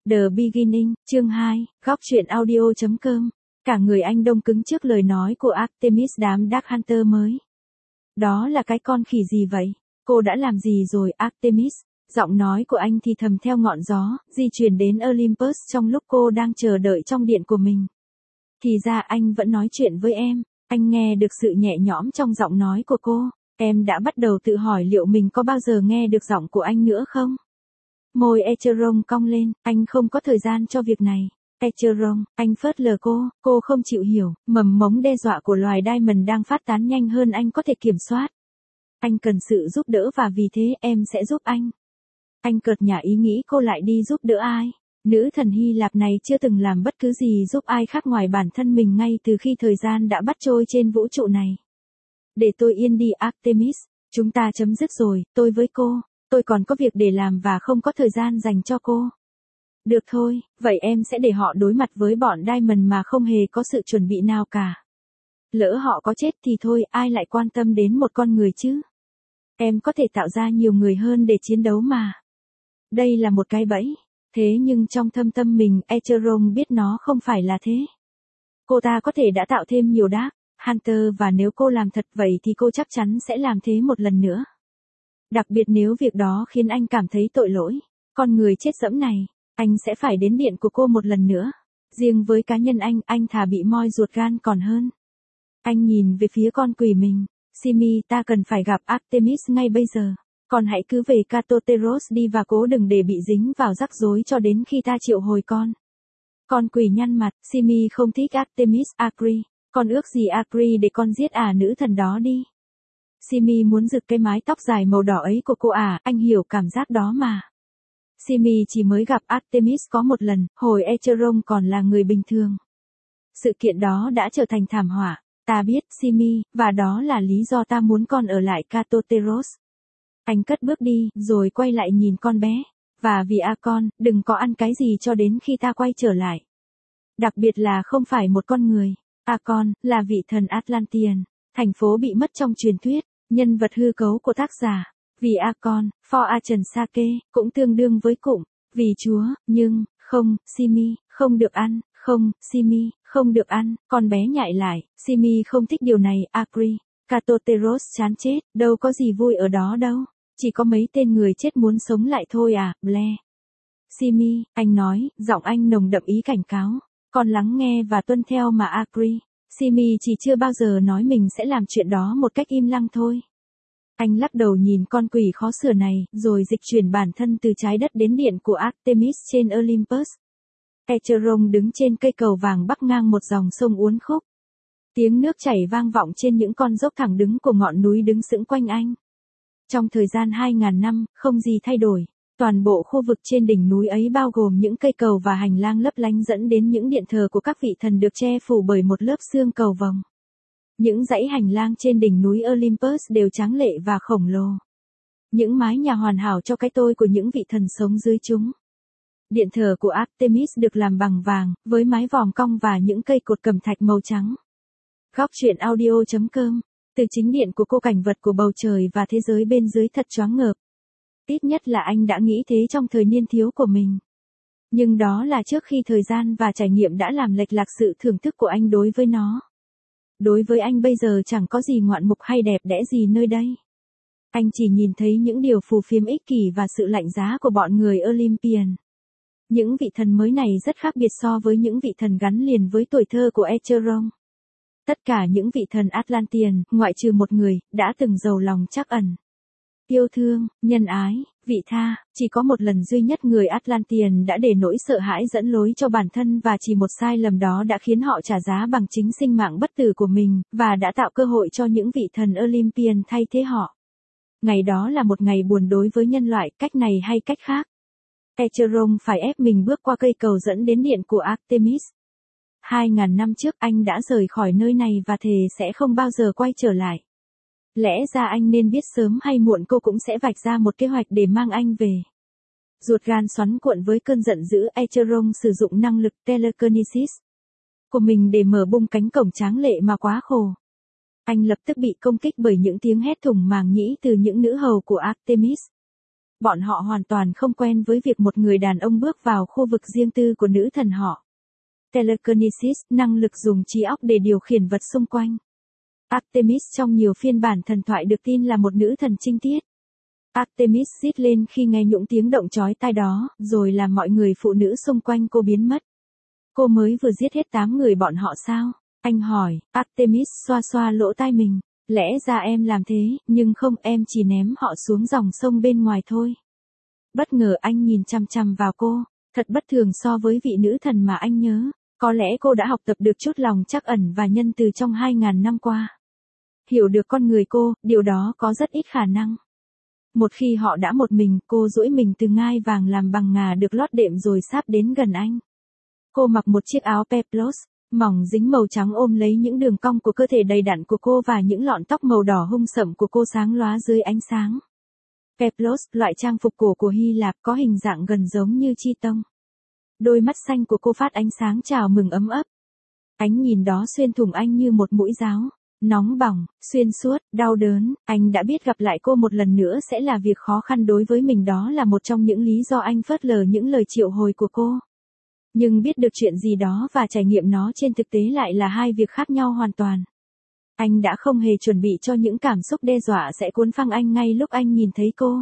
The Beginning, chương 2, góc truyện audio.com. Cả người anh đông cứng trước lời nói của Artemis đám Dark Hunter mới. Đó là cái con khỉ gì vậy? Cô đã làm gì rồi Artemis? Giọng nói của anh thì thầm theo ngọn gió, di chuyển đến Olympus trong lúc cô đang chờ đợi trong điện của mình. Thì ra anh vẫn nói chuyện với em, anh nghe được sự nhẹ nhõm trong giọng nói của cô. Em đã bắt đầu tự hỏi liệu mình có bao giờ nghe được giọng của anh nữa không? Môi Echeron cong lên, anh không có thời gian cho việc này. Echeron, anh phớt lờ cô không chịu hiểu, mầm mống đe dọa của loài Diamond đang phát tán nhanh hơn anh có thể kiểm soát. Anh cần sự giúp đỡ và vì thế em sẽ giúp anh. Anh cợt nhả ý nghĩ cô lại đi giúp đỡ ai. Nữ thần Hy Lạp này chưa từng làm bất cứ gì giúp ai khác ngoài bản thân mình ngay từ khi thời gian đã bắt trôi trên vũ trụ này. Để tôi yên đi Artemis, chúng ta chấm dứt rồi, tôi với cô. Tôi còn có việc để làm và không có thời gian dành cho cô. Được thôi, vậy em sẽ để họ đối mặt với bọn Diamond mà không hề có sự chuẩn bị nào cả. Lỡ họ có chết thì thôi, ai lại quan tâm đến một con người chứ? Em có thể tạo ra nhiều người hơn để chiến đấu mà. Đây là một cái bẫy. Thế nhưng trong thâm tâm mình, Echeron biết nó không phải là thế. Cô ta có thể đã tạo thêm nhiều Dark Hunter và nếu cô làm thật vậy thì cô chắc chắn sẽ làm thế một lần nữa. Đặc biệt nếu việc đó khiến anh cảm thấy tội lỗi. Con người chết dẫm này, anh sẽ phải đến điện của cô một lần nữa. Riêng với cá nhân anh thà bị moi ruột gan còn hơn. Anh nhìn về phía con quỷ mình. Simi, ta cần phải gặp Artemis ngay bây giờ. Còn hãy cứ về Katoteros đi và cố đừng để bị dính vào rắc rối cho đến khi ta triệu hồi con. Con quỷ nhăn mặt, Simi không thích Artemis, Akri. Con ước gì Akri để con giết nữ thần đó đi. Simi muốn giật cái mái tóc dài màu đỏ ấy của cô anh hiểu cảm giác đó mà. Simi chỉ mới gặp Artemis có một lần, hồi Echeron còn là người bình thường. Sự kiện đó đã trở thành thảm họa, ta biết Simi, và đó là lý do ta muốn con ở lại Katoteros. Anh cất bước đi, rồi quay lại nhìn con bé. Và vì con, đừng có ăn cái gì cho đến khi ta quay trở lại. Đặc biệt là không phải một con người. Con, là vị thần Atlantean. Thành phố bị mất trong truyền thuyết, nhân vật hư cấu của tác giả. Vì con, for Achan Sake, cũng tương đương với cụm, vì Chúa, nhưng, không, Simi, không được ăn, không, Simi, không được ăn, con bé nhại lại, Simi không thích điều này, Akri. Katoteros chán chết, đâu có gì vui ở đó đâu, chỉ có mấy tên người chết muốn sống lại thôi Blair. Simi, anh nói, giọng anh nồng đậm ý cảnh cáo, con lắng nghe và tuân theo mà Akri. Simi chỉ chưa bao giờ nói mình sẽ làm chuyện đó một cách im lặng thôi. Anh lắc đầu nhìn con quỷ khó sửa này, rồi dịch chuyển bản thân từ trái đất đến điện của Artemis trên Olympus. Echeron đứng trên cây cầu vàng bắc ngang một dòng sông uốn khúc. Tiếng nước chảy vang vọng trên những con dốc thẳng đứng của ngọn núi đứng sững quanh anh. Trong thời gian 2.000 năm, không gì thay đổi. Toàn bộ khu vực trên đỉnh núi ấy bao gồm những cây cầu và hành lang lấp lánh dẫn đến những điện thờ của các vị thần được che phủ bởi một lớp xương cầu vồng. Những dãy hành lang trên đỉnh núi Olympus đều tráng lệ và khổng lồ. Những mái nhà hoàn hảo cho cái tôi của những vị thần sống dưới chúng. Điện thờ của Artemis được làm bằng vàng, với mái vòm cong và những cây cột cẩm thạch màu trắng. Góc truyện audio.com. Từ chính điện của cô, cảnh vật của bầu trời và thế giới bên dưới thật choáng ngợp. Ít nhất là anh đã nghĩ thế trong thời niên thiếu của mình. Nhưng đó là trước khi thời gian và trải nghiệm đã làm lệch lạc sự thưởng thức của anh đối với nó. Đối với anh bây giờ chẳng có gì ngoạn mục hay đẹp đẽ gì nơi đây. Anh chỉ nhìn thấy những điều phù phiếm ích kỷ và sự lạnh giá của bọn người Olympian. Những vị thần mới này rất khác biệt so với những vị thần gắn liền với tuổi thơ của Echeron. Tất cả những vị thần Atlantean, ngoại trừ một người, đã từng giàu lòng trắc ẩn. Yêu thương, nhân ái, vị tha, chỉ có một lần duy nhất người Atlantean đã để nỗi sợ hãi dẫn lối cho bản thân và chỉ một sai lầm đó đã khiến họ trả giá bằng chính sinh mạng bất tử của mình, và đã tạo cơ hội cho những vị thần Olympian thay thế họ. Ngày đó là một ngày buồn đối với nhân loại, cách này hay cách khác. Echeron phải ép mình bước qua cây cầu dẫn đến điện của Artemis. 2.000 năm trước anh đã rời khỏi nơi này và thề sẽ không bao giờ quay trở lại. Lẽ ra anh nên biết sớm hay muộn cô cũng sẽ vạch ra một kế hoạch để mang anh về. Ruột gan xoắn cuộn với cơn giận dữ, Echeron sử dụng năng lực telekinesis của mình để mở bung cánh cổng tráng lệ mà quá khổ. Anh lập tức bị công kích bởi những tiếng hét thủng màng nhĩ từ những nữ hầu của Artemis. Bọn họ hoàn toàn không quen với việc một người đàn ông bước vào khu vực riêng tư của nữ thần họ. Telekinesis, năng lực dùng trí óc để điều khiển vật xung quanh. Artemis trong nhiều phiên bản thần thoại được tin là một nữ thần trinh tiết. Artemis rít lên khi nghe những tiếng động chói tai đó, rồi làm mọi người phụ nữ xung quanh cô biến mất. Cô mới vừa giết hết 8 người bọn họ sao? Anh hỏi. Artemis xoa xoa lỗ tai mình. Lẽ ra em làm thế, nhưng không, em chỉ ném họ xuống dòng sông bên ngoài thôi. Bất ngờ anh nhìn chằm chằm vào cô, thật bất thường so với vị nữ thần mà anh nhớ. Có lẽ cô đã học tập được chút lòng trắc ẩn và nhân từ trong 2.000 năm qua. Hiểu được con người cô, điều đó có rất ít khả năng. Một khi họ đã một mình, cô duỗi mình từ ngai vàng làm bằng ngà được lót đệm rồi sáp đến gần anh. Cô mặc một chiếc áo peplos, mỏng dính màu trắng ôm lấy những đường cong của cơ thể đầy đặn của cô và những lọn tóc màu đỏ hung sậm của cô sáng lóa dưới ánh sáng. Peplos, loại trang phục cổ của Hy Lạp có hình dạng gần giống như chi tông. Đôi mắt xanh của cô phát ánh sáng chào mừng ấm ấp. Ánh nhìn đó xuyên thủng anh như một mũi giáo. Nóng bỏng, xuyên suốt, đau đớn, anh đã biết gặp lại cô một lần nữa sẽ là việc khó khăn đối với mình, đó là một trong những lý do anh phớt lờ những lời triệu hồi của cô. Nhưng biết được chuyện gì đó và trải nghiệm nó trên thực tế lại là hai việc khác nhau hoàn toàn. Anh đã không hề chuẩn bị cho những cảm xúc đe dọa sẽ cuốn phăng anh ngay lúc anh nhìn thấy cô.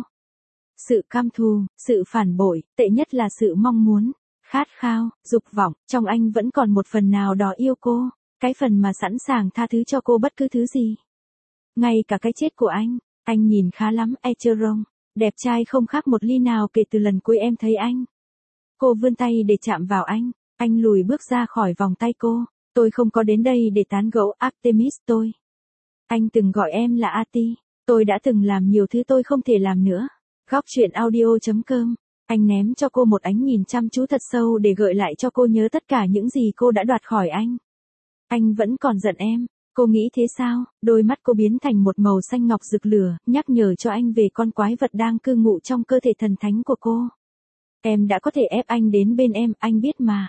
Sự căm thù, sự phản bội, tệ nhất là sự mong muốn, khát khao, dục vọng, trong anh vẫn còn một phần nào đó yêu cô. Cái phần mà sẵn sàng tha thứ cho cô bất cứ thứ gì. Ngay cả cái chết của anh nhìn khá lắm, Echeron. Đẹp trai không khác một ly nào kể từ lần cuối em thấy anh. Cô vươn tay để chạm vào anh lùi bước ra khỏi vòng tay cô. Tôi không có đến đây để tán gẫu Artemis tôi. Anh từng gọi em là Ati. Tôi đã từng làm nhiều thứ tôi không thể làm nữa. Góc truyện audio.com. Anh ném cho cô một ánh nhìn chăm chú thật sâu để gợi lại cho cô nhớ tất cả những gì cô đã đoạt khỏi anh. Anh vẫn còn giận em, cô nghĩ thế sao? Đôi mắt cô biến thành một màu xanh ngọc rực lửa, nhắc nhở cho anh về con quái vật đang cư ngụ trong cơ thể thần thánh của cô. Em đã có thể ép anh đến bên em, anh biết mà.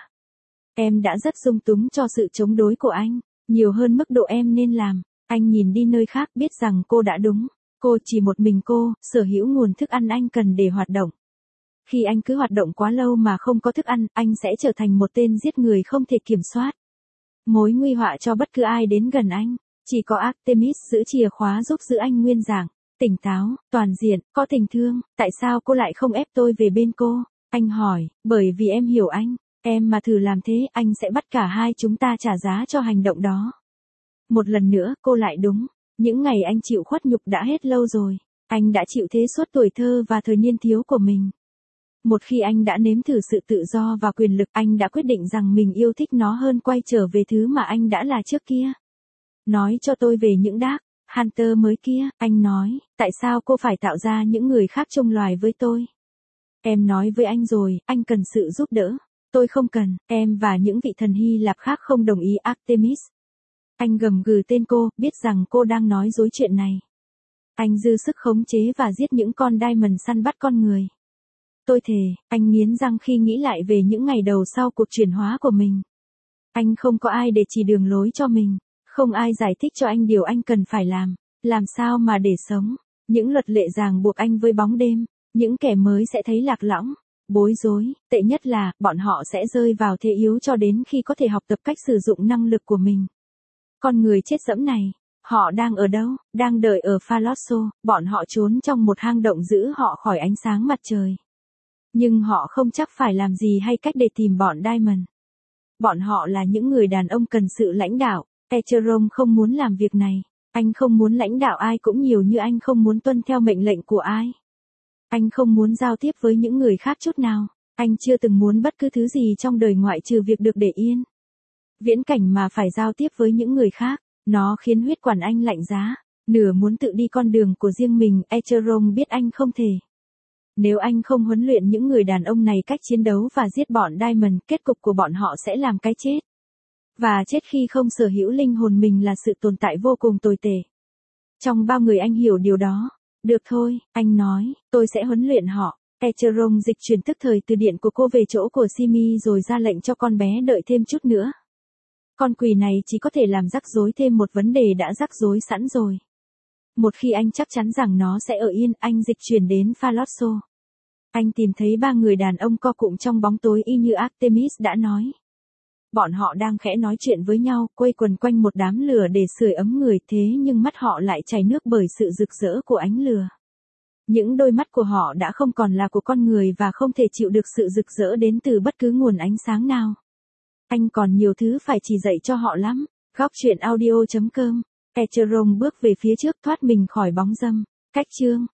Em đã rất dung túng cho sự chống đối của anh, nhiều hơn mức độ em nên làm. Anh nhìn đi nơi khác biết rằng cô đã đúng. Cô chỉ một mình cô, sở hữu nguồn thức ăn anh cần để hoạt động. Khi anh cứ hoạt động quá lâu mà không có thức ăn, anh sẽ trở thành một tên giết người không thể kiểm soát. Mối nguy họa cho bất cứ ai đến gần anh. Chỉ có Artemis giữ chìa khóa giúp giữ anh nguyên dạng, tỉnh táo, toàn diện, có tình thương. Tại sao cô lại không ép tôi về bên cô? Anh hỏi. Bởi vì em hiểu anh. Em mà thử làm thế, anh sẽ bắt cả hai chúng ta trả giá cho hành động đó. Một lần nữa, cô lại đúng. Những ngày anh chịu khuất nhục đã hết lâu rồi. Anh đã chịu thế suốt tuổi thơ và thời niên thiếu của mình. Một khi anh đã nếm thử sự tự do và quyền lực, anh đã quyết định rằng mình yêu thích nó hơn quay trở về thứ mà anh đã là trước kia. Nói cho tôi về những Dark Hunter mới kia, anh nói, tại sao cô phải tạo ra những người khác chung loài với tôi? Em nói với anh rồi, anh cần sự giúp đỡ. Tôi không cần, em và những vị thần Hy Lạp khác không đồng ý Artemis. Anh gầm gừ tên cô, biết rằng cô đang nói dối chuyện này. Anh dư sức khống chế và giết những con Diamond săn bắt con người. Tôi thề, anh nghiến răng khi nghĩ lại về những ngày đầu sau cuộc chuyển hóa của mình. Anh không có ai để chỉ đường lối cho mình, không ai giải thích cho anh điều anh cần phải làm sao mà để sống. Những luật lệ ràng buộc anh với bóng đêm, những kẻ mới sẽ thấy lạc lõng, bối rối, tệ nhất là, bọn họ sẽ rơi vào thế yếu cho đến khi có thể học tập cách sử dụng năng lực của mình. Con người chết dẫm này, họ đang ở đâu? Đang đợi ở Phaloso, bọn họ trốn trong một hang động giữ họ khỏi ánh sáng mặt trời. Nhưng họ không chắc phải làm gì hay cách để tìm bọn Diamond. Bọn họ là những người đàn ông cần sự lãnh đạo. Echeron không muốn làm việc này. Anh không muốn lãnh đạo ai cũng nhiều như anh không muốn tuân theo mệnh lệnh của ai. Anh không muốn giao tiếp với những người khác chút nào. Anh chưa từng muốn bất cứ thứ gì trong đời ngoại trừ việc được để yên. Viễn cảnh mà phải giao tiếp với những người khác, nó khiến huyết quản anh lạnh giá. Nửa muốn tự đi con đường của riêng mình, Echeron biết anh không thể. Nếu anh không huấn luyện những người đàn ông này cách chiến đấu và giết bọn Diamond, kết cục của bọn họ sẽ làm cái chết. Và chết khi không sở hữu linh hồn mình là sự tồn tại vô cùng tồi tệ. Trong bao người anh hiểu điều đó. Được thôi, anh nói, tôi sẽ huấn luyện họ. Echeron dịch chuyển tức thời từ điện của cô về chỗ của Simi rồi ra lệnh cho con bé đợi thêm chút nữa. Con quỷ này chỉ có thể làm rắc rối thêm một vấn đề đã rắc rối sẵn rồi. Một khi anh chắc chắn rằng nó sẽ ở yên, anh dịch chuyển đến Phaloso. Anh tìm thấy 3 người đàn ông co cụm trong bóng tối y như Artemis đã nói. Bọn họ đang khẽ nói chuyện với nhau, quây quần quanh một đám lửa để sưởi ấm người, thế nhưng mắt họ lại chảy nước bởi sự rực rỡ của ánh lửa. Những đôi mắt của họ đã không còn là của con người và không thể chịu được sự rực rỡ đến từ bất cứ nguồn ánh sáng nào. Anh còn nhiều thứ phải chỉ dạy cho họ lắm. Góc chuyện audio.com. Echeron bước về phía trước thoát mình khỏi bóng râm. Cách chương